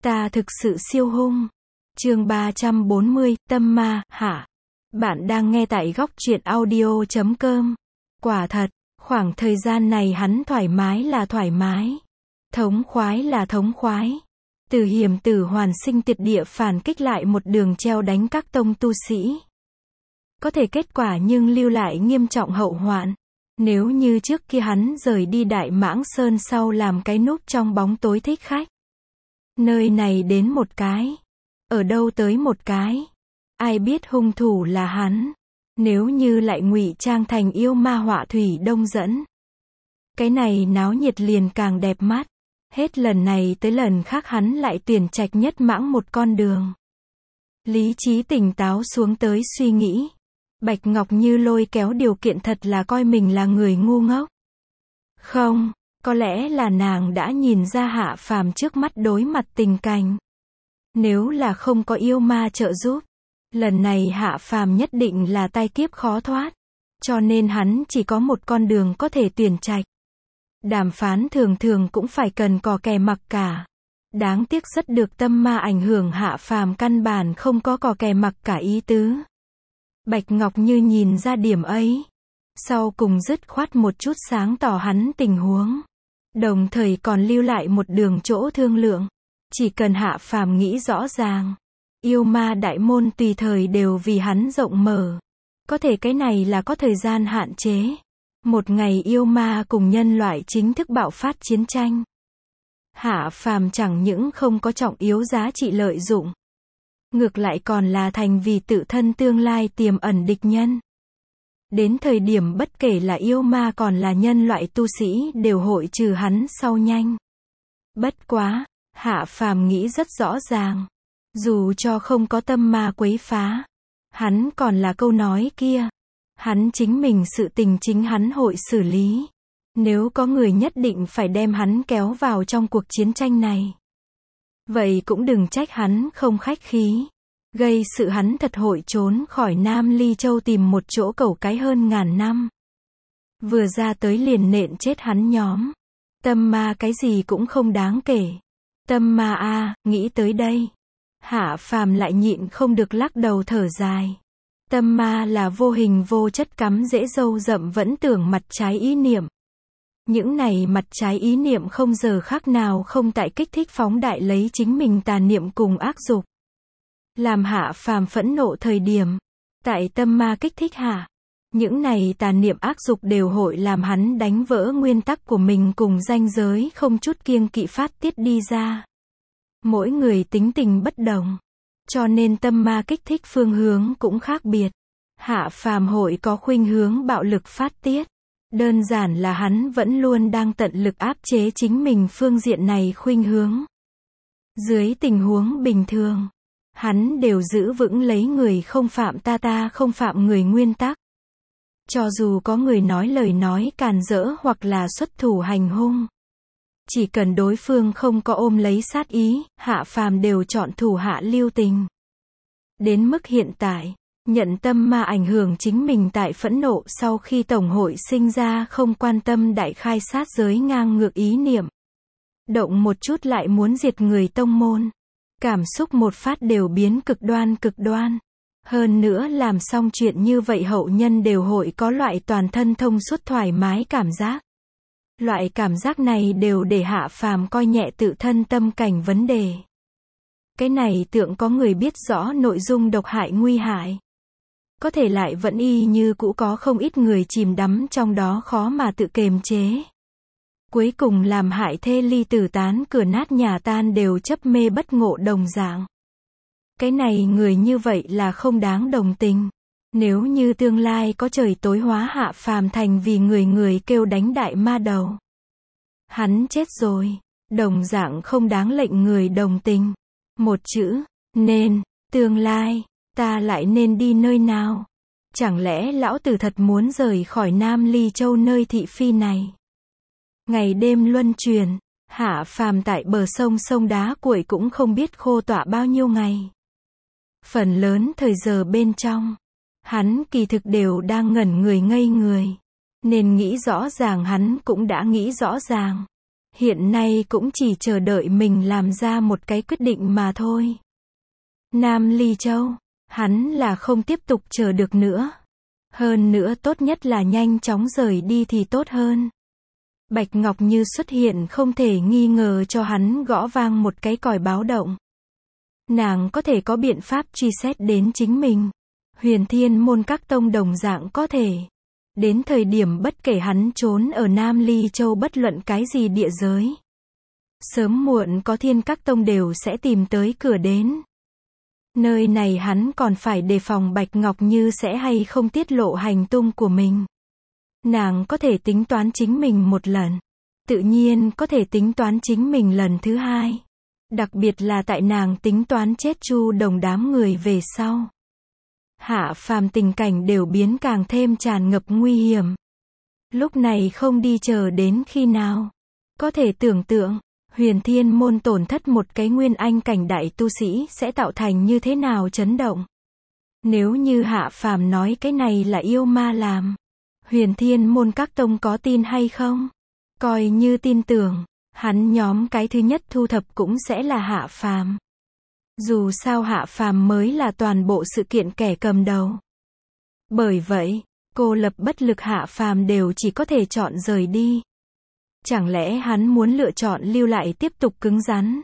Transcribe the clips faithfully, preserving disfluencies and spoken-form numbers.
Ta thực sự siêu hung. Chương ba trăm bốn mươi, tâm ma, hả? Bạn đang nghe tại góc truyện audio chấm com. Quả thật, khoảng thời gian này hắn thoải mái là thoải mái. Thống khoái là thống khoái. Từ hiểm tử hoàn sinh tuyệt địa phản kích lại một đường treo đánh các tông tu sĩ. Có thể kết quả nhưng lưu lại nghiêm trọng hậu hoạn. Nếu như trước kia hắn rời đi Đại Mãng Sơn sau làm cái núp trong bóng tối thích khách. Nơi này đến một cái. Ở đâu tới một cái. Ai biết hung thủ là hắn. Nếu như lại ngụy trang thành yêu ma họa thủy đông dẫn. Cái này náo nhiệt liền càng đẹp mắt. Hết lần này tới lần khác hắn lại tuyển trạch nhất mãng một con đường. Lý trí tỉnh táo xuống tới suy nghĩ. Bạch Ngọc Như lôi kéo điều kiện thật là coi mình là người ngu ngốc. Không, có lẽ là nàng đã nhìn ra Hạ Phàm trước mắt đối mặt tình cảnh. Nếu là không có yêu ma trợ giúp, lần này Hạ Phàm nhất định là tai kiếp khó thoát. Cho nên hắn chỉ có một con đường có thể tuyển trạch. Đàm phán thường thường cũng phải cần cò kè mặc cả. Đáng tiếc rất được tâm ma ảnh hưởng, Hạ Phàm căn bản không có cò kè mặc cả ý tứ. Bạch Ngọc Như nhìn ra điểm ấy. Sau cùng dứt khoát một chút sáng tỏ hắn tình huống. Đồng thời còn lưu lại một đường chỗ thương lượng. Chỉ cần Hạ Phàm nghĩ rõ ràng. Yêu ma đại môn tùy thời đều vì hắn rộng mở. Có thể cái này là có thời gian hạn chế. Một ngày yêu ma cùng nhân loại chính thức bạo phát chiến tranh. Hạ Phàm chẳng những không có trọng yếu giá trị lợi dụng. Ngược lại còn là thành vì tự thân tương lai tiềm ẩn địch nhân. Đến thời điểm bất kể là yêu ma còn là nhân loại tu sĩ đều hội trừ hắn sau nhanh. Bất quá, Hạ Phàm nghĩ rất rõ ràng. Dù cho không có tâm ma quấy phá. Hắn còn là câu nói kia. Hắn chính mình sự tình chính hắn hội xử lý. Nếu có người nhất định phải đem hắn kéo vào trong cuộc chiến tranh này. Vậy cũng đừng trách hắn không khách khí. Gây sự hắn thật hội trốn khỏi Nam Ly Châu tìm một chỗ cẩu cái hơn ngàn năm. Vừa ra tới liền nện chết hắn nhóm. Tâm ma cái gì cũng không đáng kể. Tâm ma a, nghĩ tới đây. Hạ Phàm lại nhịn không được lắc đầu thở dài. Tâm ma là vô hình vô chất cắm rễ râu rậm vẫn tưởng mặt trái ý niệm. Những này mặt trái ý niệm không giờ khác nào không tại kích thích phóng đại lấy chính mình tà niệm cùng ác dục. Làm Hạ Phàm phẫn nộ thời điểm. Tại tâm ma kích thích hạ. Những này tà niệm ác dục đều hội làm hắn đánh vỡ nguyên tắc của mình cùng ranh giới không chút kiêng kỵ phát tiết đi ra. Mỗi người tính tình bất đồng. Cho nên tâm ma kích thích phương hướng cũng khác biệt. Hạ Phàm hội có khuynh hướng bạo lực phát tiết. Đơn giản là hắn vẫn luôn đang tận lực áp chế chính mình phương diện này khuynh hướng. Dưới tình huống bình thường, hắn đều giữ vững lấy người không phạm ta ta không phạm người nguyên tắc. Cho dù có người nói lời nói càn rỡ hoặc là xuất thủ hành hung. Chỉ cần đối phương không có ôm lấy sát ý, Hạ Phàm đều chọn thủ hạ lưu tình. Đến mức hiện tại, nhận tâm ma ảnh hưởng chính mình tại phẫn nộ sau khi Tổng hội sinh ra không quan tâm đại khai sát giới ngang ngược ý niệm. Động một chút lại muốn diệt người tông môn. Cảm xúc một phát đều biến cực đoan cực đoan. Hơn nữa làm xong chuyện như vậy hậu nhân đều hội có loại toàn thân thông suốt thoải mái cảm giác. Loại cảm giác này đều để Hạ Phàm coi nhẹ tự thân tâm cảnh vấn đề. Cái này tượng có người biết rõ nội dung độc hại nguy hại. Có thể lại vẫn y như cũ có không ít người chìm đắm trong đó khó mà tự kiềm chế. Cuối cùng làm hại thê ly tử tán cửa nát nhà tan đều chấp mê bất ngộ đồng dạng. Cái này người như vậy là không đáng đồng tình. Nếu như tương lai có trời tối hóa Hạ Phàm thành vì người người kêu đánh đại ma đầu. Hắn chết rồi. Đồng dạng không đáng lệnh người đồng tình. Một chữ, nên, tương lai, ta lại nên đi nơi nào? Chẳng lẽ lão tử thật muốn rời khỏi Nam Ly Châu nơi thị phi này? Ngày đêm luân chuyển, Hạ Phàm tại bờ sông sông đá cuội cũng không biết khô tọa bao nhiêu ngày. Phần lớn thời giờ bên trong, hắn kỳ thực đều đang ngẩn người ngây người. Nên nghĩ rõ ràng hắn cũng đã nghĩ rõ ràng. hiện nay cũng chỉ chờ đợi mình làm ra một cái quyết định mà thôi. Nam Ly Châu, hắn là không tiếp tục chờ được nữa. Hơn nữa tốt nhất là nhanh chóng rời đi thì tốt hơn. Bạch Ngọc Như xuất hiện không thể nghi ngờ cho hắn gõ vang một cái còi báo động. Nàng có thể có biện pháp truy xét đến chính mình. Huyền Thiên môn các tông đồng dạng có thể. Đến thời điểm bất kể hắn trốn ở Nam Ly Châu bất luận cái gì địa giới. Sớm muộn có thiên các tông đều sẽ tìm tới cửa đến. Nơi này hắn còn phải đề phòng Bạch Ngọc Như sẽ hay không tiết lộ hành tung của mình. Nàng có thể tính toán chính mình một lần. Tự nhiên có thể tính toán chính mình lần thứ hai. Đặc biệt là tại nàng tính toán chết Chu Đồng đám người về sau. Hạ phàm tình cảnh đều biến càng thêm tràn ngập nguy hiểm. Lúc này không đi chờ đến khi nào. Có thể tưởng tượng, Huyền Thiên môn tổn thất một cái nguyên anh cảnh đại tu sĩ sẽ tạo thành như thế nào chấn động. Nếu như Hạ phàm nói cái này là yêu ma làm, Huyền Thiên môn các tông có tin hay không? Coi như tin tưởng, hắn nhóm cái thứ nhất thu thập cũng sẽ là Hạ phàm. Dù sao Hạ phàm mới là toàn bộ sự kiện kẻ cầm đầu. Bởi vậy, cô lập bất lực Hạ phàm đều chỉ có thể chọn rời đi. Chẳng lẽ hắn muốn lựa chọn lưu lại tiếp tục cứng rắn?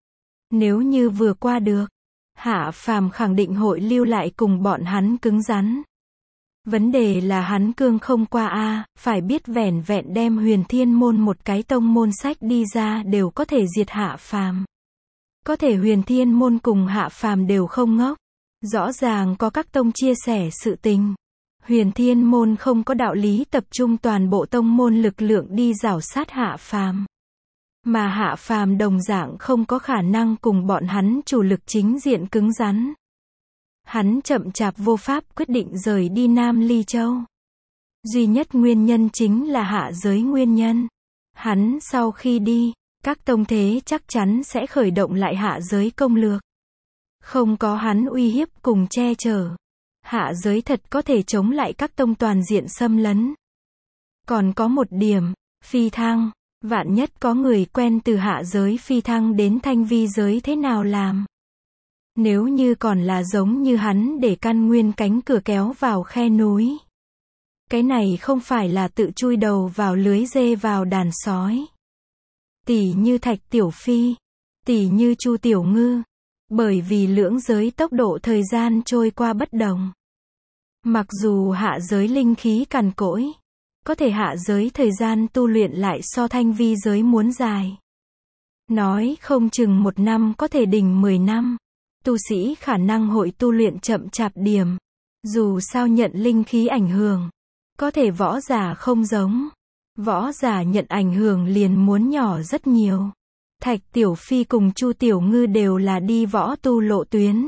Nếu như vừa qua được, Hạ phàm khẳng định hội lưu lại cùng bọn hắn cứng rắn. Vấn đề là hắn cương không qua a, phải biết vẻn vẹn đem Huyền Thiên môn một cái tông môn sách đi ra đều có thể diệt Hạ phàm. Có thể Huyền Thiên môn cùng Hạ phàm đều không ngốc. Rõ ràng có các tông chia sẻ sự tình. Huyền Thiên môn không có đạo lý tập trung toàn bộ tông môn lực lượng đi rảo sát Hạ phàm. Mà Hạ phàm đồng dạng không có khả năng cùng bọn hắn chủ lực chính diện cứng rắn. Hắn chậm chạp vô pháp quyết định rời đi Nam Ly Châu. Duy nhất nguyên nhân chính là hạ giới nguyên nhân. Hắn sau khi đi, các tông thế chắc chắn sẽ khởi động lại hạ giới công lược. Không có hắn uy hiếp cùng che chở. Hạ giới thật có thể chống lại các tông toàn diện xâm lấn. Còn có một điểm, phi thăng, vạn nhất có người quen từ hạ giới phi thăng đến thanh vi giới thế nào làm? Nếu như còn là giống như hắn để căn nguyên cánh cửa kéo vào khe núi. Cái này không phải là tự chui đầu vào lưới dê vào đàn sói. Tỷ như Thạch Tiểu Phi, tỷ như Chu Tiểu Ngư. Bởi vì lưỡng giới tốc độ thời gian trôi qua bất đồng. Mặc dù hạ giới linh khí cằn cỗi, có thể hạ giới thời gian tu luyện lại so thanh vi giới muốn dài. Nói không chừng một năm có thể đỉnh mười năm. Tu sĩ khả năng hội tu luyện chậm chạp điểm. Dù sao nhận linh khí ảnh hưởng. Có thể võ giả không giống. Võ giả nhận ảnh hưởng liền muốn nhỏ rất nhiều. Thạch Tiểu Phi cùng Chu Tiểu Ngư đều là đi võ tu lộ tuyến.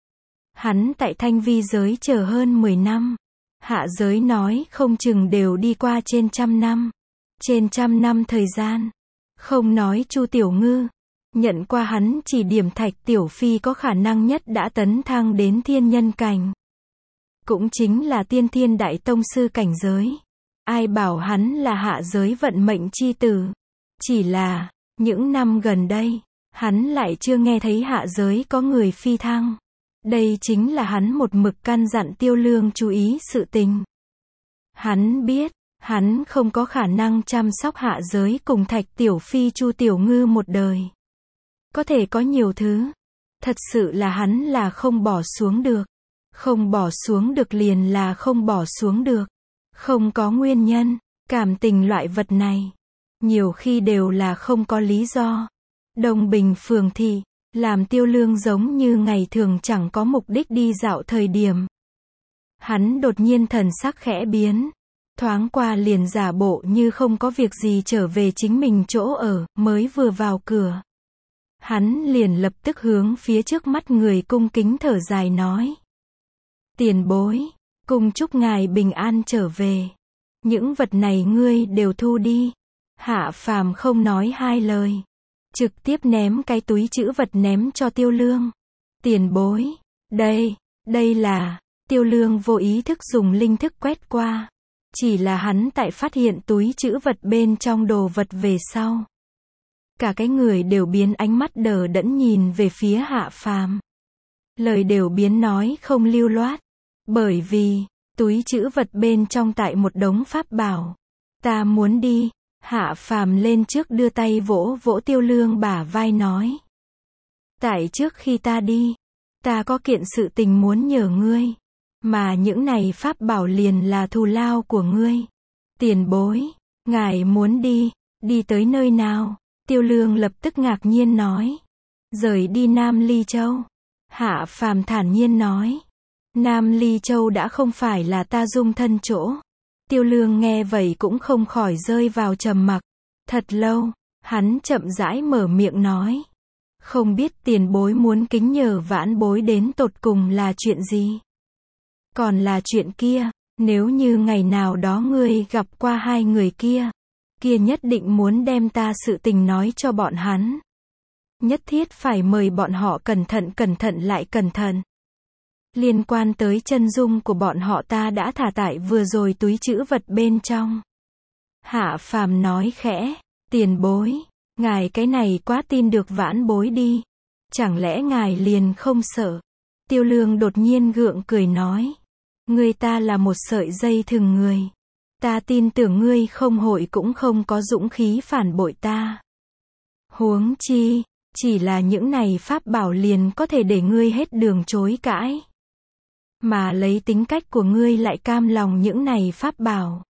Hắn tại thanh vi giới chờ hơn mười năm. Hạ giới nói không chừng đều đi qua trên trăm năm. Trên trăm năm thời gian. Không nói Chu Tiểu Ngư. Nhận qua hắn chỉ điểm Thạch Tiểu Phi có khả năng nhất đã tấn thăng đến thiên nhân cảnh. Cũng chính là tiên thiên đại tông sư cảnh giới. Ai bảo hắn là hạ giới vận mệnh chi tử. Chỉ là, những năm gần đây, hắn lại chưa nghe thấy hạ giới có người phi thăng. Đây chính là hắn một mực căn dặn Tiêu Lương chú ý sự tình. Hắn biết, hắn không có khả năng chăm sóc hạ giới cùng Thạch Tiểu Phi Chu Tiểu Ngư một đời. Có thể có nhiều thứ. Thật sự là hắn là không bỏ xuống được. Không bỏ xuống được liền là không bỏ xuống được. Không có nguyên nhân. Cảm tình loại vật này. Nhiều khi đều là không có lý do. Đông Bình phường thị. Làm Tiêu Lương giống như ngày thường chẳng có mục đích đi dạo thời điểm. Hắn đột nhiên thần sắc khẽ biến. Thoáng qua liền giả bộ như không có việc gì trở về chính mình chỗ ở, mới vừa vào cửa. Hắn liền lập tức hướng phía trước mắt người cung kính thở dài nói. Tiền bối, cùng chúc ngài bình an trở về. Những vật này ngươi đều thu đi. Hạ phàm không nói hai lời. Trực tiếp ném cái túi trữ vật ném cho Tiêu Lương. Tiền bối, đây, đây là, Tiêu Lương vô ý thức dùng linh thức quét qua. Chỉ là hắn tại phát hiện túi trữ vật bên trong đồ vật về sau. cả cái người đều biến ánh mắt đờ đẫn nhìn về phía Hạ Phàm. Lời đều biến nói không lưu loát. Bởi vì, túi trữ vật bên trong tại một đống pháp bảo. Ta muốn đi. Hạ Phàm lên trước đưa tay vỗ vỗ Tiêu Lương bả vai nói. Tại trước khi ta đi, ta có kiện sự tình muốn nhờ ngươi. Mà những này pháp bảo liền là thù lao của ngươi. Tiền bối, ngài muốn đi, đi tới nơi nào? Tiêu Lương lập tức ngạc nhiên nói. Rời đi Nam Ly Châu. Hạ Phàm thản nhiên nói. Nam Ly Châu đã không phải là ta dung thân chỗ. Tiêu Lương nghe vậy cũng không khỏi rơi vào trầm mặc. Thật lâu, hắn chậm rãi mở miệng nói. Không biết tiền bối muốn kính nhờ vãn bối đến tột cùng là chuyện gì? Còn là chuyện kia, nếu như ngày nào đó ngươi gặp qua hai người kia, kia nhất định muốn đem ta sự tình nói cho bọn hắn. Nhất thiết phải mời bọn họ cẩn thận cẩn thận lại cẩn thận. Liên quan tới chân dung của bọn họ ta đã thả tại vừa rồi túi trữ vật bên trong. Hạ Phàm nói khẽ, tiền bối, ngài cái này quá tin được vãn bối đi. Chẳng lẽ ngài liền không sợ? Tiêu Lương đột nhiên gượng cười nói. Ngươi ta là một sợi dây thừng người. Ta tin tưởng ngươi không hội cũng không có dũng khí phản bội ta. Huống chi, chỉ là những này pháp bảo liền có thể để ngươi hết đường chối cãi. Mà lấy tính cách của ngươi lại cam lòng những này pháp bảo.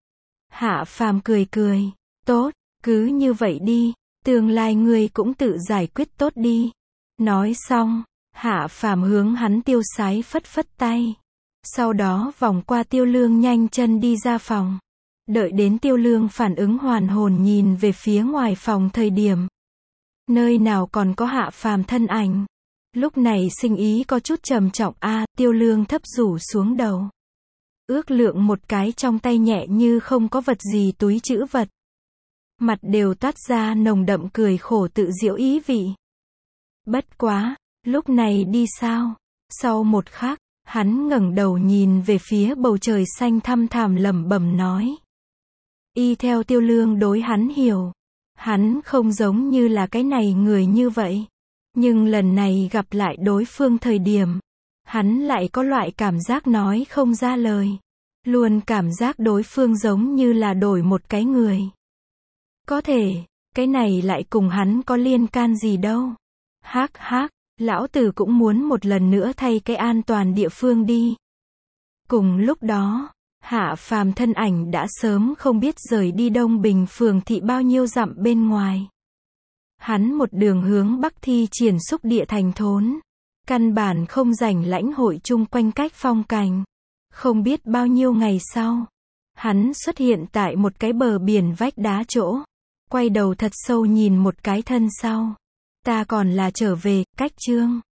Hạ Phàm cười cười. Tốt, cứ như vậy đi. Tương lai ngươi cũng tự giải quyết tốt đi. Nói xong, Hạ Phàm hướng hắn tiêu sái phất phất tay. Sau đó vòng qua Tiêu Lương nhanh chân đi ra phòng. Đợi đến Tiêu Lương phản ứng hoàn hồn nhìn về phía ngoài phòng thời điểm. Nơi nào còn có Hạ Phàm thân ảnh. Lúc này sinh ý có chút trầm trọng a à, Tiêu Lương thấp rủ xuống đầu. Ước lượng một cái trong tay nhẹ như không có vật gì túi trữ vật. Mặt đều toát ra nồng đậm cười khổ tự giễu ý vị. Bất quá, lúc này đi sao? Sau một khắc, hắn ngẩng đầu nhìn về phía bầu trời xanh thăm thẳm lẩm bẩm nói. Y theo Tiêu Lương đối hắn hiểu. Hắn không giống như là cái này người như vậy. Nhưng lần này gặp lại đối phương thời điểm, hắn lại có loại cảm giác nói không ra lời. Luôn cảm giác đối phương giống như là đổi một cái người. Có thể, cái này lại cùng hắn có liên can gì đâu. Hắc hắc, lão tử cũng muốn một lần nữa thay cái an toàn địa phương đi. Cùng lúc đó, Hạ Phàm thân ảnh đã sớm không biết rời đi Đông Bình phường thị bao nhiêu dặm bên ngoài. Hắn một đường hướng bắc thi triển xúc địa thành thốn. Căn bản không rảnh lãnh hội chung quanh cách phong cảnh. Không biết bao nhiêu ngày sau, hắn xuất hiện tại một cái bờ biển vách đá chỗ. Quay đầu thật sâu nhìn một cái thân sau. Ta còn là trở về, cách chương.